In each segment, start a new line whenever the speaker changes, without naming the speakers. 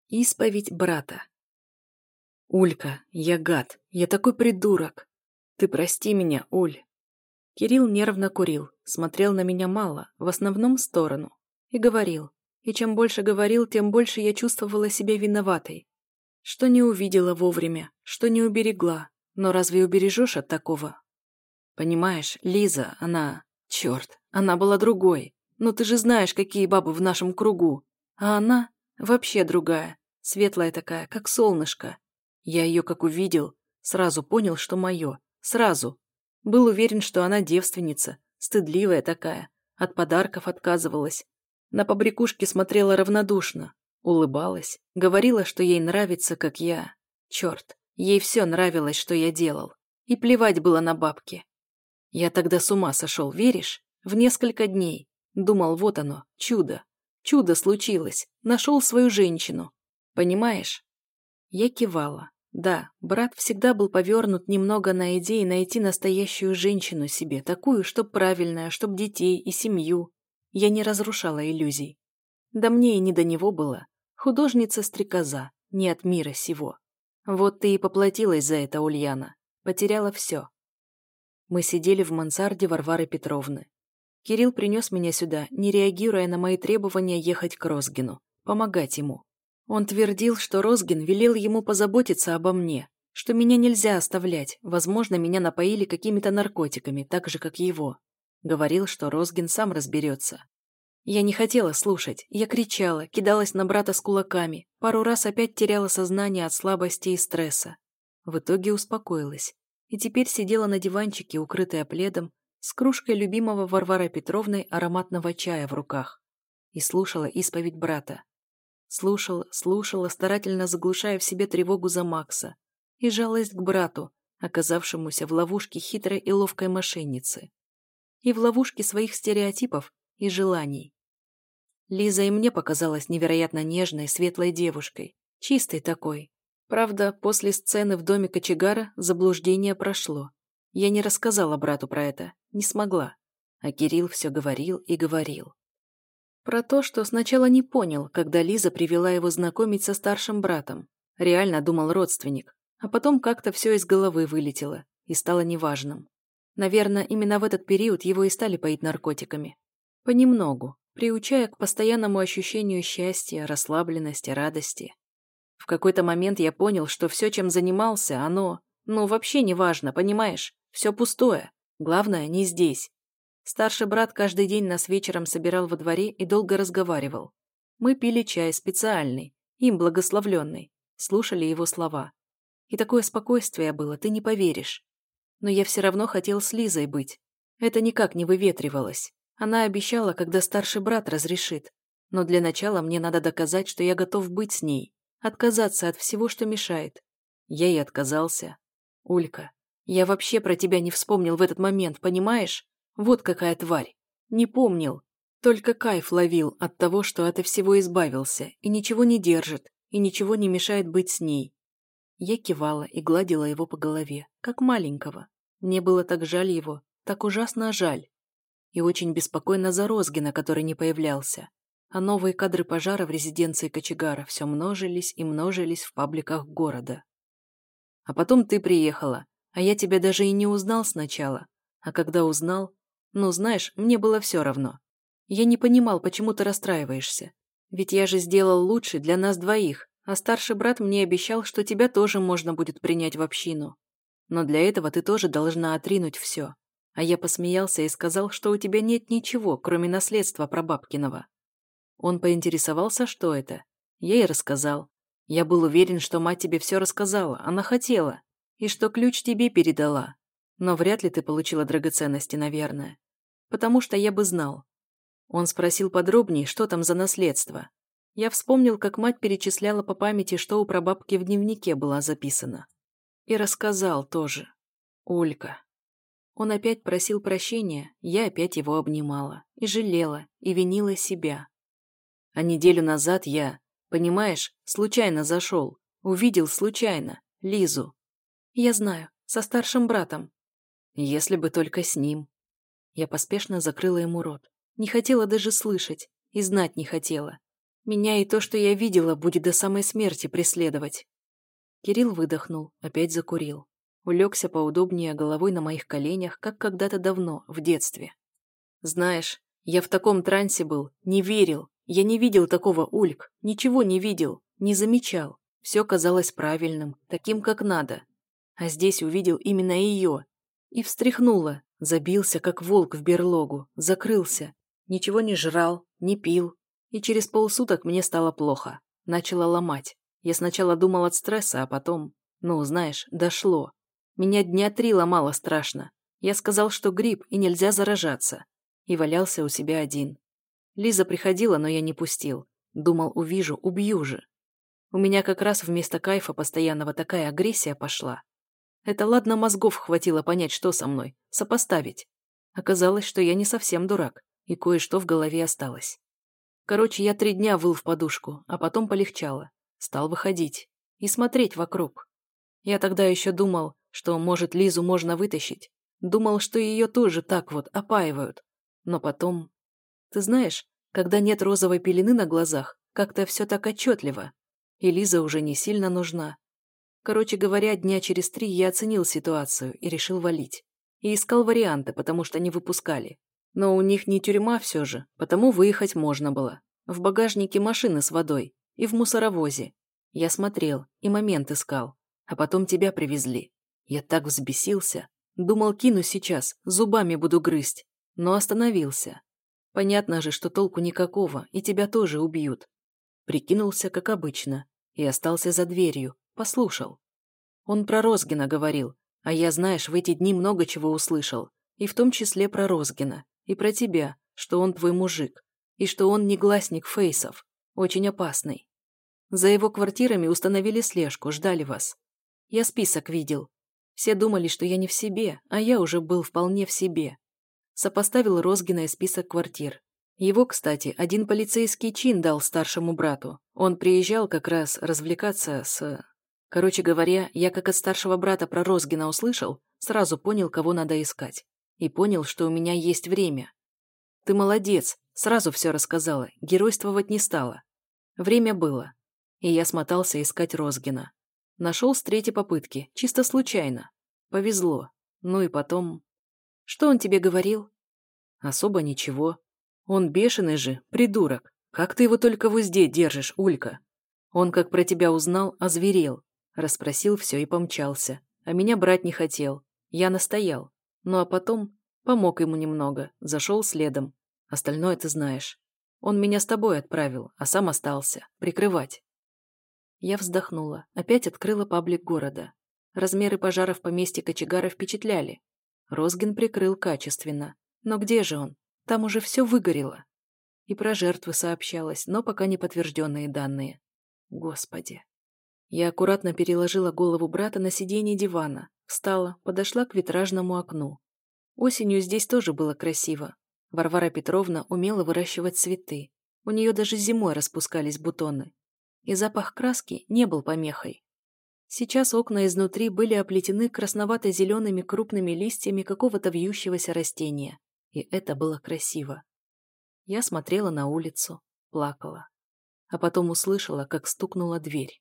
Исповедь брата. Улька, я гад, я такой придурок. Ты прости меня, Уль. Кирилл нервно курил, смотрел на меня мало, в основном в сторону. И говорил. И чем больше говорил, тем больше я чувствовала себя виноватой. Что не увидела вовремя, что не уберегла. Но разве убережешь от такого? Понимаешь, Лиза, она... Черт, она была другой. Но ты же знаешь, какие бабы в нашем кругу. А она вообще другая. Светлая такая, как солнышко. Я ее как увидел, сразу понял, что мое. Сразу. Был уверен, что она девственница, стыдливая такая. От подарков отказывалась. На побрякушки смотрела равнодушно. Улыбалась. Говорила, что ей нравится, как я. Черт, ей все нравилось, что я делал. И плевать было на бабки. Я тогда с ума сошел, веришь? В несколько дней. Думал, вот оно, чудо. Чудо случилось. Нашел свою женщину. Понимаешь? Я кивала. Да, брат всегда был повернут немного на идее найти настоящую женщину себе, такую, чтоб правильная, чтоб детей и семью. Я не разрушала иллюзий. Да мне и не до него было. Художница-стрекоза, не от мира сего. Вот ты и поплатилась за это, Ульяна. Потеряла все. Мы сидели в мансарде Варвары Петровны. Кирилл принес меня сюда, не реагируя на мои требования ехать к Розгину, помогать ему. Он твердил, что Розгин велел ему позаботиться обо мне, что меня нельзя оставлять, возможно, меня напоили какими-то наркотиками, так же, как его. Говорил, что Розгин сам разберется. Я не хотела слушать, я кричала, кидалась на брата с кулаками, пару раз опять теряла сознание от слабости и стресса. В итоге успокоилась. И теперь сидела на диванчике, укрытая пледом, с кружкой любимого Варварой Петровной ароматного чая в руках. И слушала исповедь брата. Слушала, старательно заглушая в себе тревогу за Макса. И жалость к брату, оказавшемуся в ловушке хитрой и ловкой мошенницы. И в ловушке своих стереотипов и желаний. Лиза и мне показалась невероятно нежной, светлой девушкой. Чистой такой. Правда, после сцены в доме кочегара заблуждение прошло. Я не рассказала брату про это, не смогла. А Кирилл все говорил и говорил. Про то, что сначала не понял, когда Лиза привела его знакомить со старшим братом. Реально думал родственник. А потом как-то все из головы вылетело и стало неважным. Наверное, именно в этот период его и стали поить наркотиками. Понемногу, приучая к постоянному ощущению счастья, расслабленности, радости. В какой-то момент я понял, что все, чем занимался, оно, вообще не важно, понимаешь? Все пустое. Главное, не здесь. Старший брат каждый день нас вечером собирал во дворе и долго разговаривал. Мы пили чай специальный, им благословленный, слушали его слова. И такое спокойствие было, ты не поверишь. Но я все равно хотел с Лизой быть. Это никак не выветривалось. Она обещала, когда старший брат разрешит. Но для начала мне надо доказать, что я готов быть с ней. Отказаться от всего, что мешает. Я и отказался. Улька, я вообще про тебя не вспомнил в этот момент, понимаешь? Вот какая тварь. Не помнил. Только кайф ловил от того, что от всего избавился, и ничего не держит, и ничего не мешает быть с ней. Я кивала и гладила его по голове, как маленького. Мне было так жаль его, так ужасно жаль. И очень беспокойно за Розгина, который не появлялся. А новые кадры пожара в резиденции кочегара все множились и множились в пабликах города. А потом ты приехала, а я тебя даже и не узнал сначала. А когда узнал, знаешь, мне было все равно. Я не понимал, почему ты расстраиваешься. Ведь я же сделал лучше для нас двоих, а старший брат мне обещал, что тебя тоже можно будет принять в общину. Но для этого ты тоже должна отринуть все. А я посмеялся и сказал, что у тебя нет ничего, кроме наследства прабабкиного. Он поинтересовался, что это. Я и рассказал. Я был уверен, что мать тебе все рассказала, она хотела. И что ключ тебе передала. Но вряд ли ты получила драгоценности, наверное. Потому что я бы знал. Он спросил подробнее, что там за наследство. Я вспомнил, как мать перечисляла по памяти, что у прабабки в дневнике было записано. И рассказал тоже. Олька. Он опять просил прощения, я опять его обнимала. И жалела, и винила себя. А неделю назад я, понимаешь, случайно зашел. Увидел случайно Лизу. Я знаю, со старшим братом. Если бы только с ним. Я поспешно закрыла ему рот. Не хотела даже слышать. И знать не хотела. Меня и то, что я видела, будет до самой смерти преследовать. Кирилл выдохнул, опять закурил. Улегся поудобнее головой на моих коленях, как когда-то давно, в детстве. Знаешь, я в таком трансе был, не верил. Я не видел такого, Ульк, ничего не видел, не замечал. Все казалось правильным, таким, как надо. А здесь увидел именно ее. И встряхнуло, забился, как волк в берлогу, закрылся. Ничего не жрал, не пил. И через полсуток мне стало плохо. Начало ломать. Я сначала думал от стресса, а потом, знаешь, дошло. Меня дня 3 ломало страшно. Я сказал, что грипп и нельзя заражаться. И валялся у себя один. Лиза приходила, но я не пустил. Думал, увижу, убью же. У меня как раз вместо кайфа постоянного такая агрессия пошла. Это ладно мозгов хватило понять, что со мной, сопоставить. Оказалось, что я не совсем дурак, и кое-что в голове осталось. Короче, я 3 дня выл в подушку, а потом полегчало. Стал выходить и смотреть вокруг. Я тогда еще думал, что, может, Лизу можно вытащить. Думал, что ее тоже так вот опаивают. Но потом... Ты знаешь, когда нет розовой пелены на глазах, как-то все так отчетливо. И Лиза уже не сильно нужна. Короче говоря, дня через 3 я оценил ситуацию и решил валить. И искал варианты, потому что не выпускали. Но у них не тюрьма все же, потому выехать можно было. В багажнике машины с водой и в мусоровозе. Я смотрел и момент искал. А потом тебя привезли. Я так взбесился. Думал, кину сейчас, зубами буду грызть. Но остановился. Понятно же, что толку никакого, и тебя тоже убьют. Прикинулся, как обычно, и остался за дверью, послушал. Он про Розгина говорил, а я, знаешь, в эти дни много чего услышал, и в том числе про Розгина, и про тебя, что он твой мужик, и что он негласник фейсов, очень опасный. За его квартирами установили слежку, ждали вас. Я список видел. Все думали, что я не в себе, а я уже был вполне в себе. Сопоставил Розгина и список квартир. Его, кстати, один полицейский чин дал старшему брату. Он приезжал как раз развлекаться с... Короче говоря, я как от старшего брата про Розгина услышал, сразу понял, кого надо искать. И понял, что у меня есть время. Ты молодец, сразу все рассказала, геройствовать не стала. Время было. И я смотался искать Розгина. Нашел с 3-й попытки, чисто случайно. Повезло. Ну и потом... Что он тебе говорил? Особо ничего. Он бешеный же, придурок. Как ты его только в узде держишь, Улька? Он, как про тебя узнал, озверел. Расспросил все и помчался. А меня брать не хотел. Я настоял. Ну а потом помог ему немного, зашел следом. Остальное ты знаешь. Он меня с тобой отправил, а сам остался. Прикрывать. Я вздохнула. Опять открыла паблик города. Размеры пожара в поместье кочегара впечатляли. Розгин прикрыл качественно. Но где же он? Там уже все выгорело. И про жертвы сообщалось, но пока не подтвержденные данные. Господи. Я аккуратно переложила голову брата на сиденье дивана, встала, подошла к витражному окну. Осенью здесь тоже было красиво. Варвара Петровна умела выращивать цветы. У нее даже зимой распускались бутоны. И запах краски не был помехой. Сейчас окна изнутри были оплетены красновато-зелеными крупными листьями какого-то вьющегося растения. И это было красиво. Я смотрела на улицу, плакала. А потом услышала, как стукнула дверь.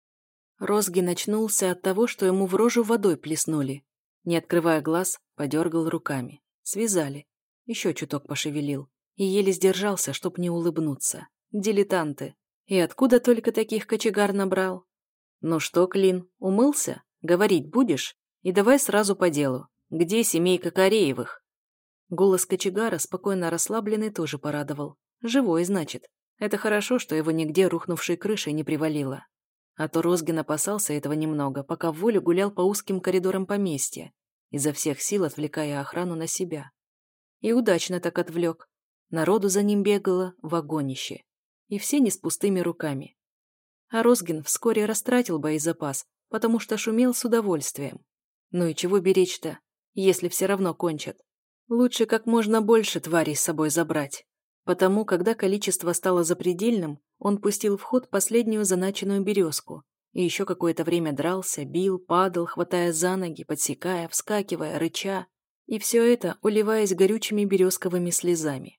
Розгин очнулся от того, что ему в рожу водой плеснули. Не открывая глаз, подергал руками. Связали. Еще чуток пошевелил. И еле сдержался, чтоб не улыбнуться. Дилетанты. И откуда только таких кочегар набрал? Ну что, Клин, умылся? Говорить будешь? И давай сразу по делу. Где семейка Кореевых? Голос кочегара, спокойно расслабленный, тоже порадовал. Живой, значит. Это хорошо, что его нигде рухнувшей крышей не привалило. А то Розгин опасался этого немного, пока в волю гулял по узким коридорам поместья, изо всех сил отвлекая охрану на себя. И удачно так отвлек. Народу за ним бегало вагонище. И все не с пустыми руками. А Розгин вскоре растратил боезапас, потому что шумел с удовольствием. Ну и чего беречь-то, если все равно кончат? Лучше как можно больше тварей с собой забрать. Потому, когда количество стало запредельным, он пустил в ход последнюю заначенную березку и еще какое-то время дрался, бил, падал, хватая за ноги, подсекая, вскакивая, рыча. И все это, уливаясь горючими березковыми слезами.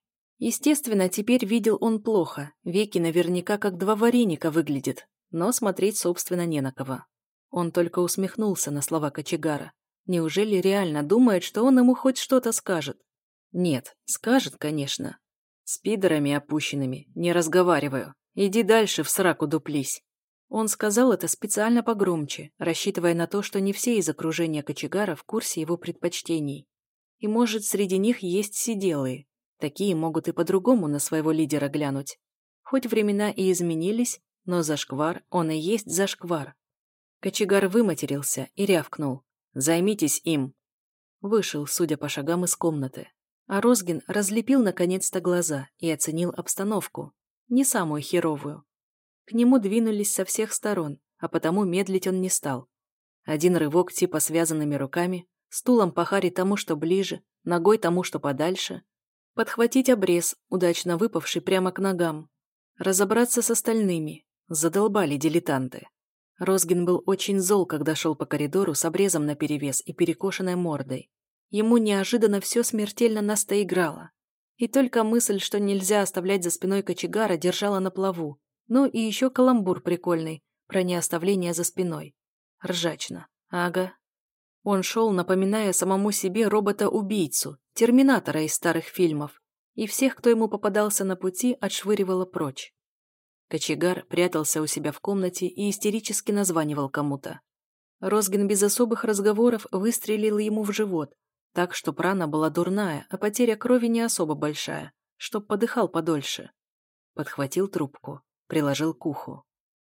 Естественно, теперь видел он плохо, веки наверняка как два вареника выглядят, но смотреть, собственно, не на кого. Он только усмехнулся на слова кочегара. Неужели реально думает, что он ему хоть что-то скажет? Нет, скажет, конечно. С пидорами опущенными не разговариваю. Иди дальше в сраку дуплись. Он сказал это специально погромче, рассчитывая на то, что не все из окружения кочегара в курсе его предпочтений. И может, среди них есть сиделые. Такие могут и по-другому на своего лидера глянуть. Хоть времена и изменились, но зашквар, он и есть зашквар. Кочегар выматерился и рявкнул. «Займитесь им!» Вышел, судя по шагам, из комнаты. А Розгин разлепил наконец-то глаза и оценил обстановку. Не самую херовую. К нему двинулись со всех сторон, а потому медлить он не стал. Один рывок типа связанными руками, стулом по харе тому, что ближе, ногой тому, что подальше. Подхватить обрез, удачно выпавший прямо к ногам. Разобраться с остальными. Задолбали дилетанты. Розгин был очень зол, когда шел по коридору с обрезом наперевес и перекошенной мордой. Ему неожиданно все смертельно настоиграло. И только мысль, что нельзя оставлять за спиной кочегара, держала на плаву. Ну и еще каламбур прикольный, про неоставление за спиной. Ржачно. Ага. Он шел, напоминая самому себе робота-убийцу, терминатора из старых фильмов, и всех, кто ему попадался на пути, отшвыривало прочь. Кочегар прятался у себя в комнате и истерически названивал кому-то. Розгин без особых разговоров выстрелил ему в живот, так что рана была дурная, а потеря крови не особо большая, чтоб подыхал подольше. Подхватил трубку, приложил к уху.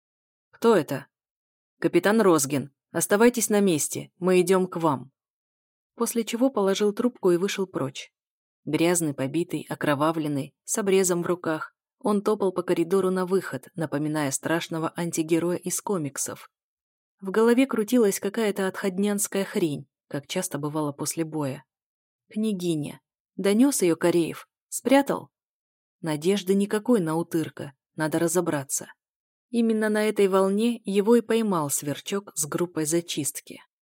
«Кто это?» «Капитан Розгин. Оставайтесь на месте, мы идем к вам». После чего положил трубку и вышел прочь. Грязный, побитый, окровавленный, с обрезом в руках, он топал по коридору на выход, напоминая страшного антигероя из комиксов. В голове крутилась какая-то отходнянская хрень, как часто бывало после боя. Княгиня. Донес ее Кореев. Спрятал? Надежды никакой на утырка, надо разобраться. Именно на этой волне его и поймал Сверчок с группой зачистки.